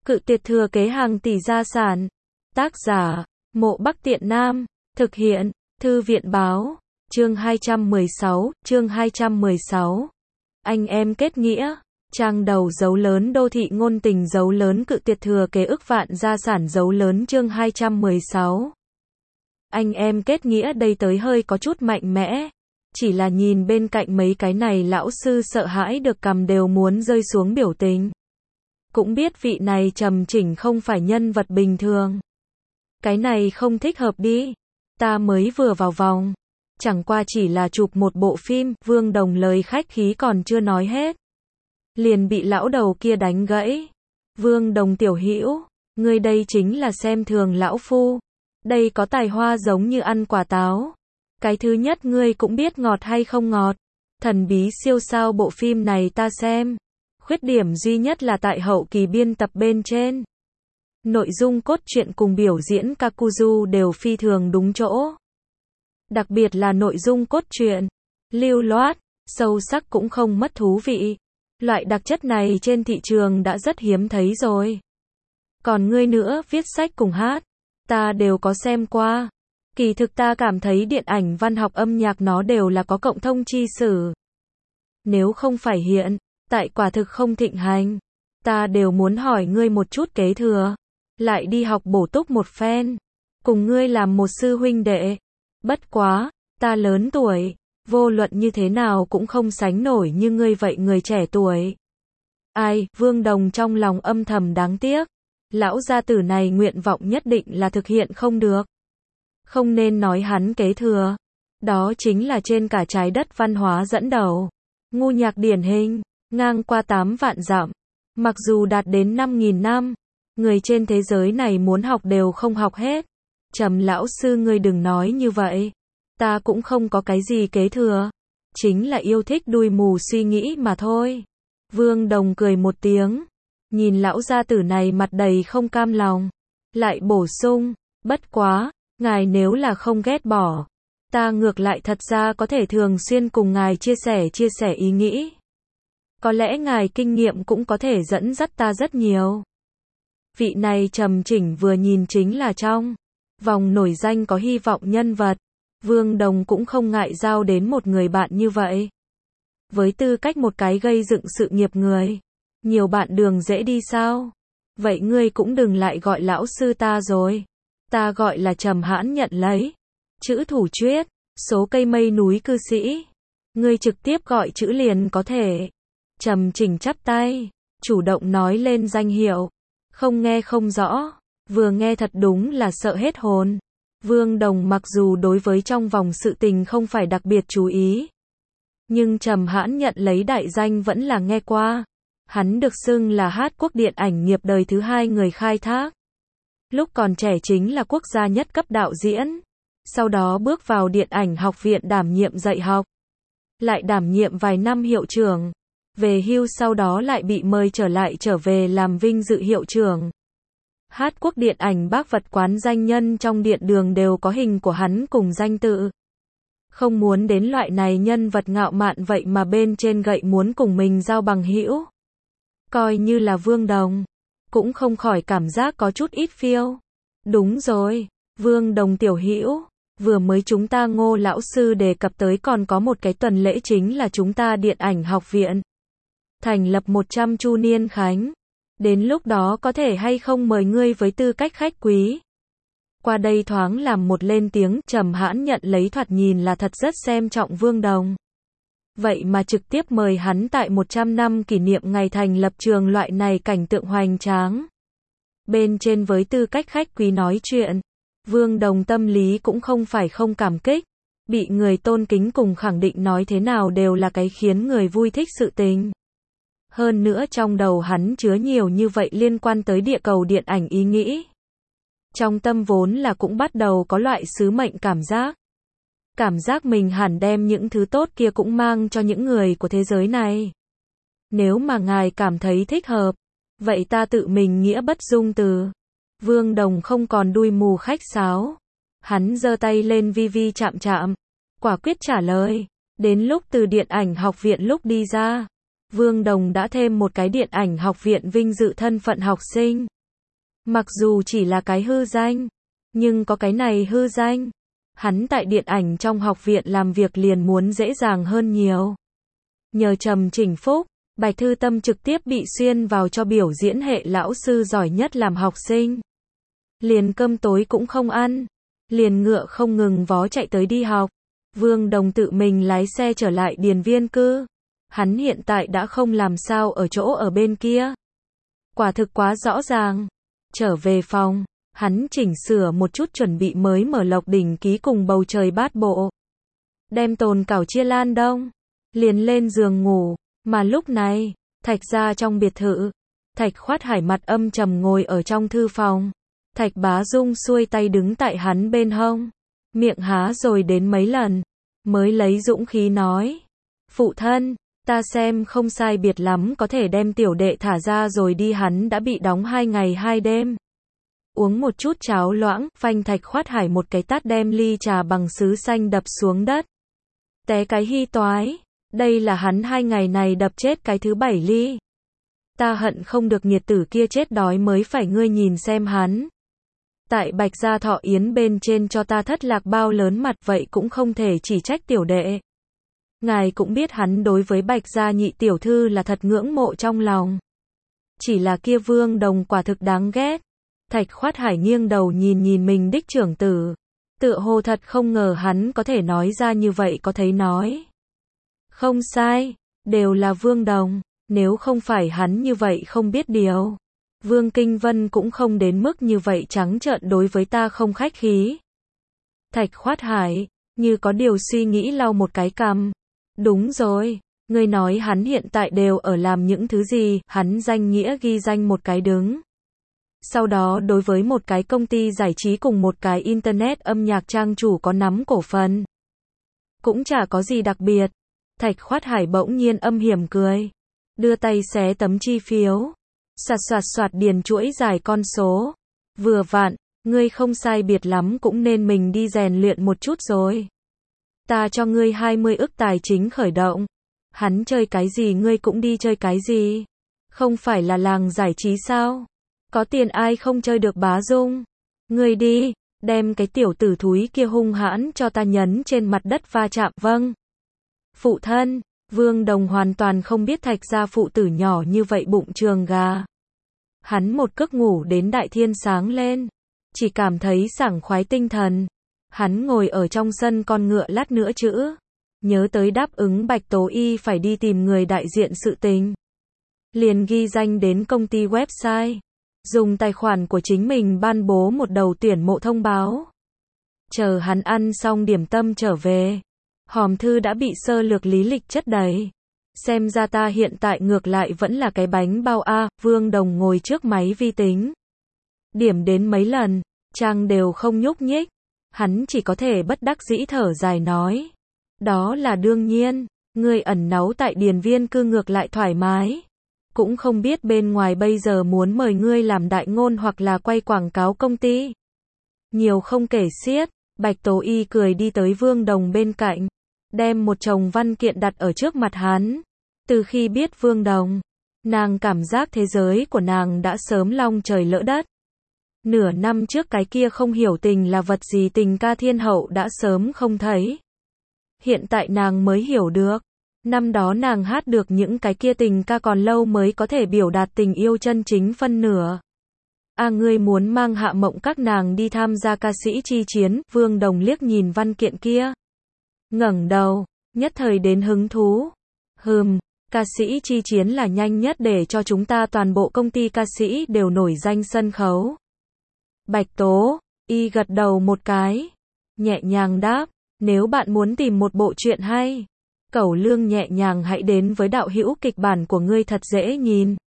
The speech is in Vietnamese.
Cự tuyệt thừa kế hàng tỷ gia sản. Tác giả, Mộ Bắc Tiện Nam. Thực hiện, Thư viện báo. Chương 216. Anh em kết nghĩa. Trang đầu dấu lớn đô thị ngôn tình dấu lớn cự tuyệt thừa kế ức vạn gia sản dấu lớn chương 216. Anh em kết nghĩa đây tới hơi có chút mạnh mẽ. Chỉ là nhìn bên cạnh mấy cái này lão sư sợ hãi được cầm đều muốn rơi xuống biểu tình. Cũng biết vị này Trầm Chỉnh không phải nhân vật bình thường. Cái này không thích hợp đi. Ta mới vừa vào vòng. Chẳng qua chỉ là chụp một bộ phim, Vương Đồng lời khách khí còn chưa nói hết. Liền bị lão đầu kia đánh gãy. Vương Đồng tiểu hữu, ngươi đây chính là xem thường lão phu. Đây có tài hoa giống như ăn quả táo. Cái thứ nhất ngươi cũng biết ngọt hay không ngọt. Thần bí siêu sao bộ phim này ta xem. Khuyết điểm duy nhất là tại hậu kỳ biên tập bên trên. Nội dung cốt truyện cùng biểu diễn Kakuzu đều phi thường đúng chỗ. Đặc biệt là nội dung cốt truyện. Lưu loát, sâu sắc cũng không mất thú vị. Loại đặc chất này trên thị trường đã rất hiếm thấy rồi. Còn ngươi nữa, viết sách cùng hát. Ta đều có xem qua. Kỳ thực ta cảm thấy điện ảnh văn học âm nhạc nó đều là có cộng thông chi sử. Nếu không phải hiện tại quả thực không thịnh hành. Ta đều muốn hỏi ngươi một chút kế thừa. Lại đi học bổ túc một phen. Cùng ngươi làm một sư huynh đệ. Bất quá, ta lớn tuổi. Vô luận như thế nào cũng không sánh nổi như ngươi vậy người trẻ tuổi. Ai, Vương Đồng trong lòng âm thầm đáng tiếc. Lão gia tử này nguyện vọng nhất định là thực hiện không được. Không nên nói hắn kế thừa. Đó chính là trên cả trái đất văn hóa dẫn đầu. Ngu nhạc điển hình. Ngang qua 8 vạn dặm. Mặc dù đạt đến 5.000 năm. Người trên thế giới này muốn học đều không học hết. Trầm lão sư ngươi đừng nói như vậy. Ta cũng không có cái gì kế thừa. Chính là yêu thích đuôi mù suy nghĩ mà thôi. Vương Đồng cười một tiếng. Nhìn lão gia tử này mặt đầy không cam lòng. Lại bổ sung. Bất quá, ngài nếu là không ghét bỏ. Ta ngược lại thật ra có thể thường xuyên cùng ngài chia sẻ ý nghĩ. Có lẽ ngài kinh nghiệm cũng có thể dẫn dắt ta rất nhiều. Vị này Trầm Chỉnh vừa nhìn chính là trong vòng nổi danh có hy vọng nhân vật. Vương Đồng cũng không ngại giao đến một người bạn như vậy. Với tư cách một cái gây dựng sự nghiệp người. Nhiều bạn đường dễ đi sao? Vậy ngươi cũng đừng lại gọi lão sư ta rồi. Ta gọi là Trầm Hãn nhận lấy. Chữ thủ chuyết, số cây mây núi cư sĩ. Ngươi trực tiếp gọi chữ liền có thể. Trầm Chỉnh chắp tay, chủ động nói lên danh hiệu. Không nghe không rõ, vừa nghe thật đúng là sợ hết hồn. Vương Đồng mặc dù đối với trong vòng sự tình không phải đặc biệt chú ý. Nhưng Trầm Hãn nhận lấy đại danh vẫn là nghe qua. Hắn được xưng là Hát Quốc điện ảnh nghiệp đời thứ 2 người khai thác. Lúc còn trẻ chính là quốc gia nhất cấp đạo diễn. Sau đó bước vào điện ảnh học viện đảm nhiệm dạy học. Lại đảm nhiệm vài năm hiệu trưởng. Về hưu sau đó lại bị mời trở về làm vinh dự hiệu trưởng. Hát Quốc điện ảnh bác vật quán danh nhân trong điện đường đều có hình của hắn cùng danh tự. Không muốn đến loại này nhân vật ngạo mạn vậy mà bên trên gậy muốn cùng mình giao bằng hữu. Coi như là Vương Đồng. Cũng không khỏi cảm giác có chút ít phiêu. Đúng rồi, Vương Đồng tiểu hữu. Vừa mới chúng ta Ngô lão sư đề cập tới còn có một cái tuần lễ chính là chúng ta điện ảnh học viện. Thành lập 100 chu niên khánh. Đến lúc đó có thể hay không mời ngươi với tư cách khách quý. Qua đây thoáng làm một lên tiếng. Trầm Hãn nhận lấy thoạt nhìn là thật rất xem trọng Vương Đồng. Vậy mà trực tiếp mời hắn tại 100 năm kỷ niệm ngày thành lập trường loại này cảnh tượng hoành tráng. Bên trên với tư cách khách quý nói chuyện. Vương Đồng tâm lý cũng không phải không cảm kích. Bị người tôn kính cùng khẳng định nói thế nào đều là cái khiến người vui thích sự tình. Hơn nữa trong đầu hắn chứa nhiều như vậy liên quan tới địa cầu điện ảnh ý nghĩ. Trong tâm vốn là cũng bắt đầu có loại sứ mệnh cảm giác. Cảm giác mình hẳn đem những thứ tốt kia cũng mang cho những người của thế giới này. Nếu mà ngài cảm thấy thích hợp, vậy ta tự mình nghĩa bất dung từ. Vương Đồng không còn đuôi mù khách sáo. Hắn giơ tay lên vi chạm. Quả quyết trả lời. Đến lúc từ điện ảnh học viện lúc đi ra. Vương Đồng đã thêm một cái điện ảnh học viện vinh dự thân phận học sinh. Mặc dù chỉ là cái hư danh, nhưng có cái này hư danh, hắn tại điện ảnh trong học viện làm việc liền muốn dễ dàng hơn nhiều. Nhờ Trầm Chỉnh Phúc, Bạch Thư Tâm trực tiếp bị xuyên vào cho biểu diễn hệ lão sư giỏi nhất làm học sinh. Liền cơm tối cũng không ăn, liền ngựa không ngừng vó chạy tới đi học. Vương Đồng tự mình lái xe trở lại Điền Viên Cư. Hắn hiện tại đã không làm sao ở chỗ ở bên kia. Quả thực quá rõ ràng. Trở về phòng, hắn chỉnh sửa một chút chuẩn bị mới mở Lộc Đỉnh Ký cùng Bầu Trời Bát Bộ. Đem Tồn Cảo chia Lan Đông, liền lên giường ngủ, mà lúc này, Thạch gia trong biệt thự, Thạch Khoát Hải mặt âm trầm ngồi ở trong thư phòng. Thạch Bá Dung xuôi tay đứng tại hắn bên hông, miệng há rồi đến mấy lần, mới lấy dũng khí nói: "Phụ thân, ta xem không sai biệt lắm có thể đem tiểu đệ thả ra rồi đi." Hắn đã bị đóng 2 ngày 2 đêm. Uống một chút cháo loãng, phanh Thạch Khoát Hải một cái tát đem ly trà bằng sứ xanh đập xuống đất. Té cái hy toái, đây là hắn 2 ngày này đập chết cái thứ 7 ly. Ta hận không được nghiệt tử kia chết đói mới phải, ngươi nhìn xem hắn. Tại Bạch gia thọ yến bên trên cho ta thất lạc bao lớn mặt, vậy cũng không thể chỉ trách tiểu đệ. Ngài cũng biết hắn đối với Bạch gia nhị tiểu thư là thật ngưỡng mộ trong lòng. Chỉ là kia Vương Đồng quả thực đáng ghét. Thạch Khoát Hải nghiêng đầu nhìn nhìn mình đích trưởng tử. Tựa hồ thật không ngờ hắn có thể nói ra như vậy, có thấy nói. Không sai, đều là Vương Đồng, nếu không phải hắn như vậy không biết điều. Vương Kinh Vân cũng không đến mức như vậy trắng trợn đối với ta không khách khí. Thạch Khoát Hải, như có điều suy nghĩ lau một cái cằm. Đúng rồi, ngươi nói hắn hiện tại đều ở làm những thứ gì, hắn danh nghĩa ghi danh một cái đứng. Sau đó đối với một cái công ty giải trí cùng một cái internet âm nhạc trang chủ có nắm cổ phần. Cũng chả có gì đặc biệt. Thạch Khoát Hải bỗng nhiên âm hiểm cười. Đưa tay xé tấm chi phiếu. Soạt soạt soạt điền chuỗi dài con số. Vừa vặn, ngươi không sai biệt lắm cũng nên mình đi rèn luyện một chút rồi. Ta cho ngươi 20 ức tài chính khởi động. Hắn chơi cái gì ngươi cũng đi chơi cái gì. Không phải là làng giải trí sao? Có tiền ai không chơi được Bá Dung. Ngươi đi, đem cái tiểu tử thúi kia hung hãn cho ta nhấn trên mặt đất va chạm. Vâng. Phụ thân, Vương Đồng hoàn toàn không biết Thạch gia phụ tử nhỏ như vậy bụng trường gà. Hắn một giấc ngủ đến đại thiên sáng lên, chỉ cảm thấy sảng khoái tinh thần. Hắn ngồi ở trong sân con ngựa lát nữa chữ. Nhớ tới đáp ứng Bạch Tố Y phải đi tìm người đại diện sự tình. Liền ghi danh đến công ty website. Dùng tài khoản của chính mình ban bố một đầu tuyển mộ thông báo. Chờ hắn ăn xong điểm tâm trở về. Hòm thư đã bị sơ lược lý lịch chất đầy. Xem ra ta hiện tại ngược lại vẫn là cái bánh bao a. Vương Đồng ngồi trước máy vi tính. Điểm đến mấy lần, trang đều không nhúc nhích. Hắn chỉ có thể bất đắc dĩ thở dài nói. Đó là đương nhiên, ngươi ẩn náu tại Điền Viên Cư ngược lại thoải mái. Cũng không biết bên ngoài bây giờ muốn mời ngươi làm đại ngôn hoặc là quay quảng cáo công ty. Nhiều không kể xiết. Bạch Tố Y cười đi tới Vương Đồng bên cạnh. Đem một chồng văn kiện đặt ở trước mặt hắn. Từ khi biết Vương Đồng, nàng cảm giác thế giới của nàng đã sớm long trời lỡ đất. Nửa năm trước cái kia không hiểu tình là vật gì tình ca thiên hậu đã sớm không thấy. Hiện tại nàng mới hiểu được. Năm đó nàng hát được những cái kia tình ca còn lâu mới có thể biểu đạt tình yêu chân chính phân nửa. Ngươi muốn mang Hạ Mộng các nàng đi tham gia ca sĩ chi chiến. Vương Đồng liếc nhìn văn kiện kia. Ngẩng đầu, nhất thời đến hứng thú. Ca sĩ chi chiến là nhanh nhất để cho chúng ta toàn bộ công ty ca sĩ đều nổi danh sân khấu. Bạch Tố Y gật đầu một cái. Nhẹ nhàng đáp, nếu bạn muốn tìm một bộ truyện hay, cẩu lương nhẹ nhàng hãy đến với đạo hữu kịch bản của ngươi thật dễ nhìn.